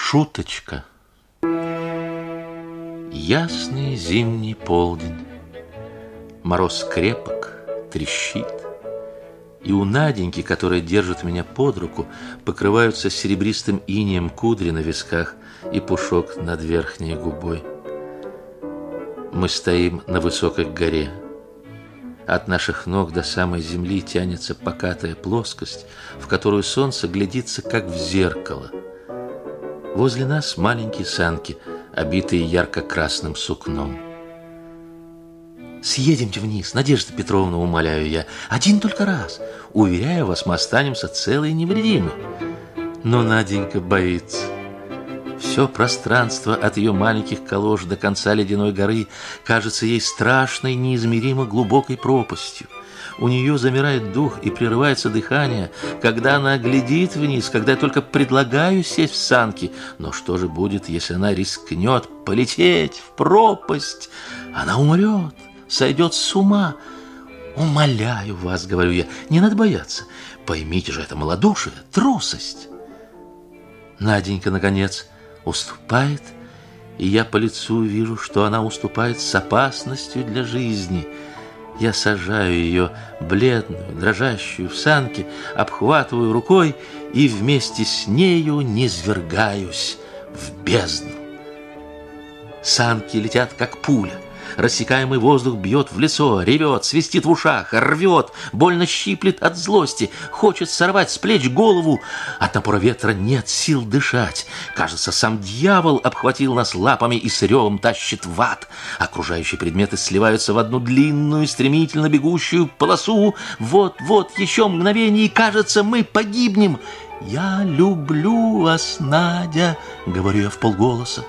Шуточка. Ясный зимний полдень. Мороз крепок, трещит. И у Наденьки, которая держит меня под руку, покрываются серебристым инеем кудри на висках и пушок над верхней губой. Мы стоим на высокой горе. От наших ног до самой земли тянется покатая плоскость, в которую солнце глядится, как в зеркало. Возле нас маленькие санки, обитые ярко-красным сукном. «Съедемте вниз, Надежда Петровна, умоляю я. Один только раз. Уверяю вас, мы останемся целы и невредимы». Но Наденька боится. Все пространство от ее маленьких колош до конца ледяной горы кажется ей страшной, неизмеримо глубокой пропастью. У нее замирает дух и прерывается дыхание, когда она глядит вниз, когда я только предлагаю сесть в санки. Но что же будет, если она рискнет полететь в пропасть? Она умрет, сойдет с ума. «Умоляю вас, — говорю я, — не надо бояться. Поймите же, это малодушие, трусость». Наденька, наконец, уступает, и я по лицу вижу, что она уступает с опасностью для жизни. Я сажаю ее, бледную, дрожащую, в санки, обхватываю рукой и вместе с нею низвергаюсь в бездну. Санки летят, как пуля. Рассекаемый воздух бьет в лицо, ревет, свистит в ушах, рвет, больно щиплет от злости, хочет сорвать с плеч голову. От напора ветра нет сил дышать. Кажется, сам дьявол обхватил нас лапами и с ревом тащит в ад. Окружающие предметы сливаются в одну длинную, стремительно бегущую полосу. Вот-вот, еще мгновение, и кажется, мы погибнем. «Я люблю вас, Надя», — говорю я вполголоса.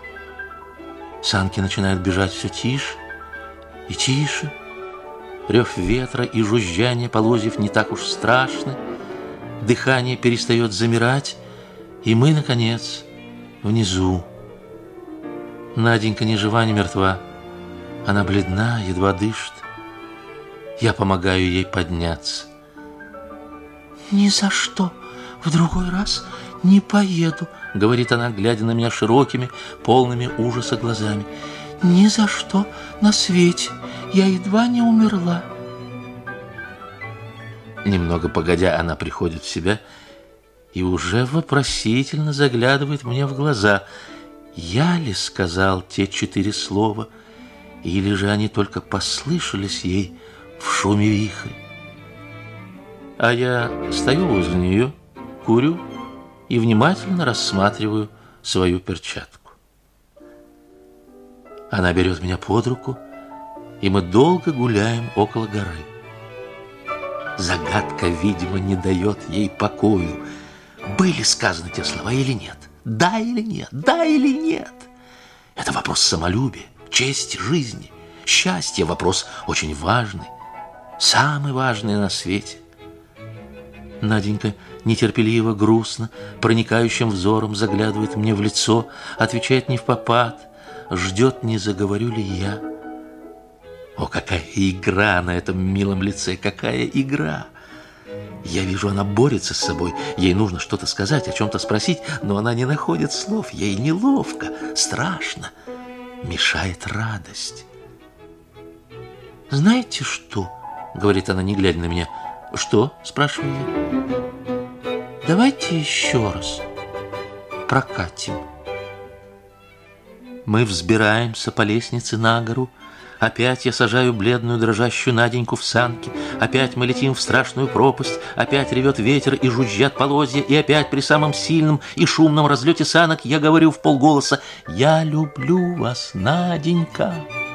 Санки начинают бежать все тише и тише. Рев ветра и жужжание полозьев не так уж страшны. Дыхание перестает замирать, и мы, наконец, внизу. Наденька ни жива, ни мертва. Она бледна, едва дышит. Я помогаю ей подняться. «Ни за что в другой раз не поеду», — говорит она, глядя на меня широкими, полными ужаса глазами. «Ни за что на свете. Я едва не умерла». Немного погодя, она приходит в себя и уже вопросительно заглядывает мне в глаза. Я ли сказал те 4 слова, или же они только послышались ей в шуме вихря? А я стою возле нее, курю и внимательно рассматриваю свою перчатку. Она берет меня под руку, и мы долго гуляем около горы. Загадка, видимо, не дает ей покою. Были сказаны те слова или нет? Да или нет? Да или нет? Это вопрос самолюбия, чести, жизни, счастья. Вопрос очень важный, самый важный на свете. Наденька нетерпеливо, грустно, проникающим взором заглядывает мне в лицо, отвечает невпопад, ждет, не заговорю ли я. О, какая игра на этом милом лице, какая игра! Я вижу, она борется с собой, ей нужно что-то сказать, о чем-то спросить, но она не находит слов, ей неловко, страшно, мешает радость. «Знаете что?» — говорит она, не глядя на меня. «Что?» — спрашиваю я. «Давайте еще раз прокатим». Мы взбираемся по лестнице на гору. Опять я сажаю бледную дрожащую Наденьку в санки. Опять мы летим в страшную пропасть. Опять ревет ветер и жужжат полозья. И опять при самом сильном и шумном разлете санок я говорю вполголоса: «Я люблю вас, Наденька».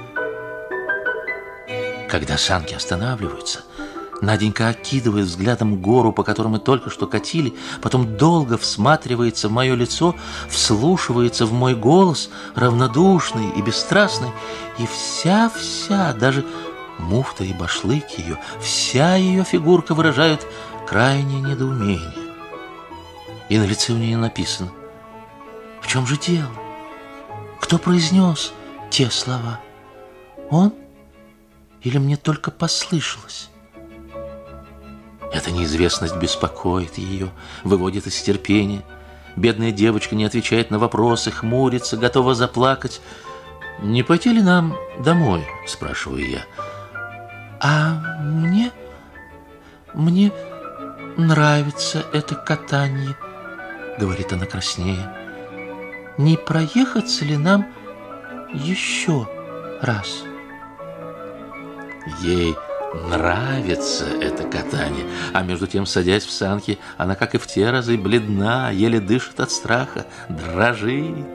Когда санки останавливаются, Наденька окидывает взглядом гору, по которой мы только что катили, потом долго всматривается в мое лицо, вслушивается в мой голос, равнодушный и бесстрастный, и вся, даже муфта и башлык ее, вся ее фигурка выражают крайнее недоумение. И на лице у нее написано: «В чем же дело? Кто произнес те слова? Он? Или мне только послышалось?» Эта неизвестность беспокоит ее, выводит из терпения. Бедная девочка не отвечает на вопросы, хмурится, готова заплакать. «Не пойти ли нам домой?» – спрашиваю я. «А мне нравится это катание», – говорит она краснея. «Не проехаться ли нам еще раз?» Ей нравится это катание, а между тем, садясь в санки, она, как и в те разы, бледна, еле дышит от страха, дрожит.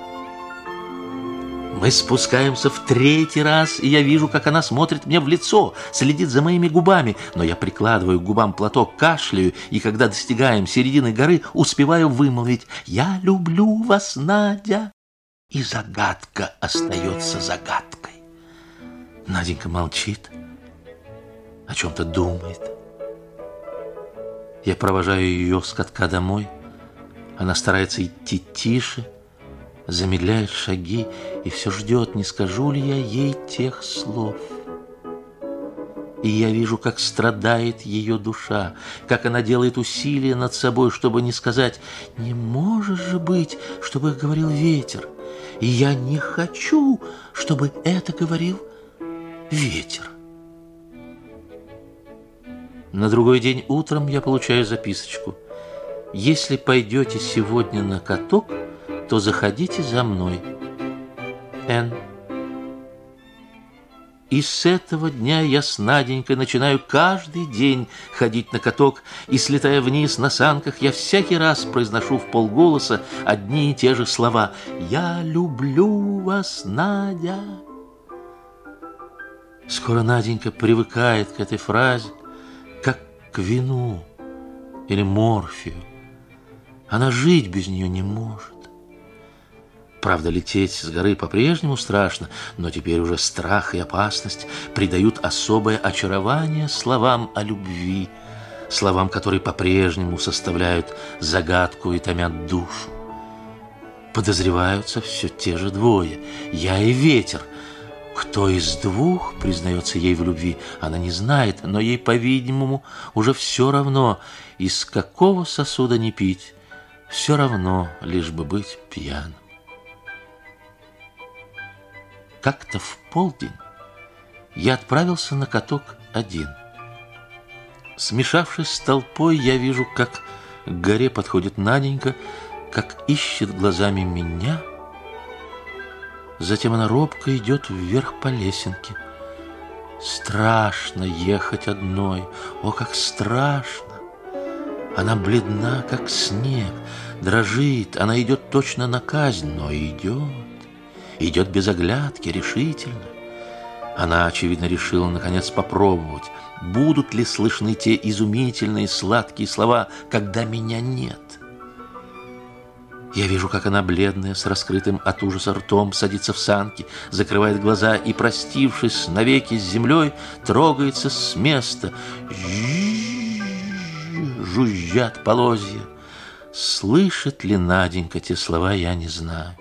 Мы спускаемся в третий раз, и я вижу, как она смотрит мне в лицо, следит за моими губами, но я прикладываю к губам платок, кашляю, и когда достигаем середины горы, успеваю вымолвить: «Я люблю вас, Надя!» И загадка остается загадкой. Наденька молчит, о чем-то думает. Я провожаю ее с катка домой. Она старается идти тише, замедляет шаги и все ждет, не скажу ли я ей тех слов. И я вижу, как страдает ее душа, как она делает усилия над собой, чтобы не сказать: «Не может же быть, чтобы их говорил ветер, и я не хочу, чтобы это говорил ветер». На другой день утром я получаю записочку: «Если пойдете сегодня на каток, то заходите за мной. Н». И с этого дня я с Наденькой начинаю каждый день ходить на каток, и, слетая вниз на санках, я всякий раз произношу вполголоса одни и те же слова: «Я люблю вас, Надя». Скоро Наденька привыкает к этой фразе, как к вину или морфию. Она жить без нее не может. Правда, лететь с горы по-прежнему страшно, но теперь уже страх и опасность придают особое очарование словам о любви, словам, которые по-прежнему составляют загадку и томят душу. Подозреваются все те же двое – я и ветер. Кто из двух признается ей в любви, она не знает, но ей, по-видимому, уже все равно, из какого сосуда не пить, все равно, лишь бы быть пьяным. Как-то в полдень я отправился на каток один. Смешавшись с толпой, я вижу, как к горе подходит Наденька, как ищет глазами меня. Затем она робко идет вверх по лесенке. Страшно ехать одной, о, как страшно! Она бледна, как снег, дрожит, она идет точно на казнь, но идет. Идет без оглядки, решительно. Она, очевидно, решила, наконец, попробовать, будут ли слышны те изумительные сладкие слова, когда меня нет. Я вижу, как она, бледная, с раскрытым от ужаса ртом, садится в санки, закрывает глаза и, простившись навеки с землей, трогается с места. Жужжат полозья. Слышит ли Наденька те слова, я не знаю.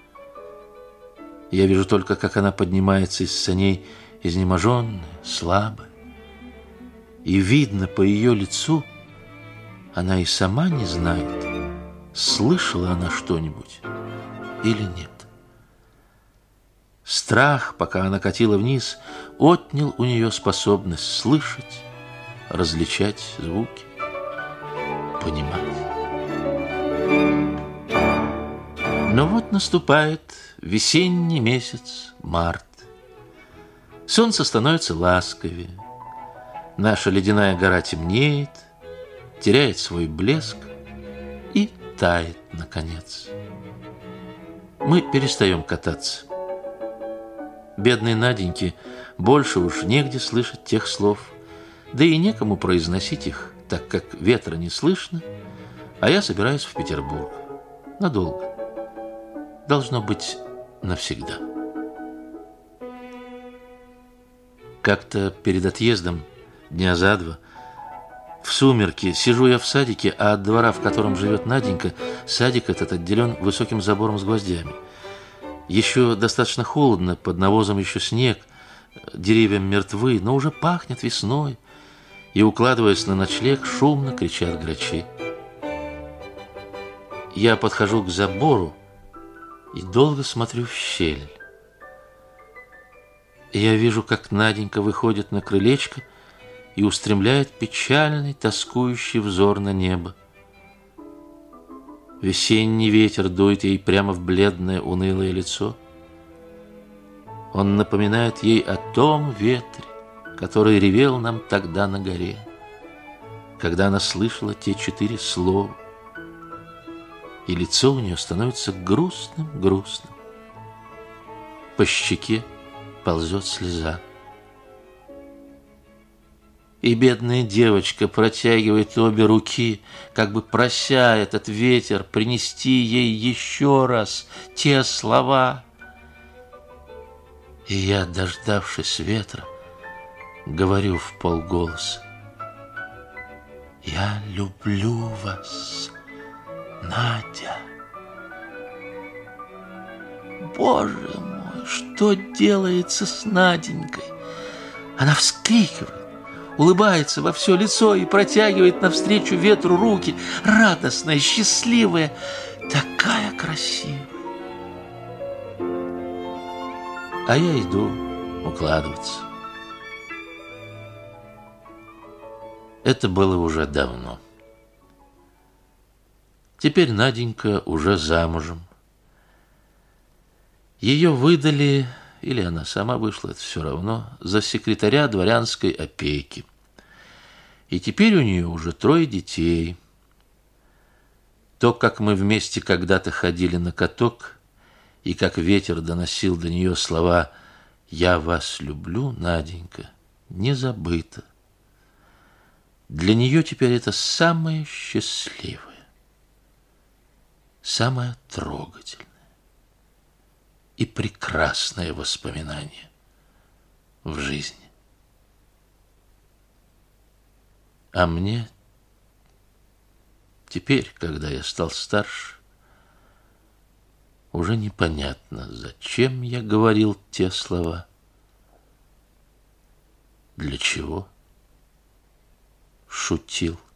Я вижу только, как она поднимается из саней, изнеможенная, слабая. И видно по ее лицу, она и сама не знает, слышала она что-нибудь или нет. Страх, пока она катила вниз, отнял у нее способность слышать, различать звуки, понимать. Но вот наступает весенний месяц, март. Солнце становится ласковее. Наша ледяная гора темнеет, теряет свой блеск и тает, наконец. Мы перестаем кататься. Бедной Наденьке больше уж негде слышать тех слов, да и некому произносить их, так как ветра не слышно, а я собираюсь в Петербург. Надолго. Должно быть, навсегда. Как-то перед отъездом, дня за два, в сумерки сижу я в садике, а от двора, в котором живет Наденька, садик этот отделен высоким забором с гвоздями. Еще достаточно холодно, под навозом еще снег, деревья мертвы, но уже пахнет весной, и, укладываясь на ночлег, шумно кричат грачи. Я подхожу к забору и долго смотрю в щель. Я вижу, как Наденька выходит на крылечко и устремляет печальный, тоскующий взор на небо. Весенний ветер дует ей прямо в бледное, унылое лицо. Он напоминает ей о том ветре, который ревел нам тогда на горе, когда она слышала те 4 слова, и лицо у нее становится грустным-грустным. По щеке ползет слеза. И бедная девочка протягивает обе руки, как бы прося этот ветер принести ей еще раз те слова. И я, дождавшись ветра, говорю вполголоса: я люблю вас, Надя. Боже мой, что делается с Наденькой? Она вскрикивает, улыбается во все лицо и протягивает навстречу ветру руки, радостная, счастливая, такая красивая. А я иду укладываться. Это было уже давно. Теперь Наденька уже замужем. Ее выдали, или она сама вышла, это все равно, за секретаря дворянской опеки. И теперь у нее уже 3 детей. То, как мы вместе когда-то ходили на каток, и как ветер доносил до нее слова «Я вас люблю, Наденька», не забыто. Для нее теперь это самое счастливое, самое трогательное и прекрасное воспоминание в жизни. А мне теперь, когда я стал старше, уже непонятно, зачем я говорил те слова, для чего шутил.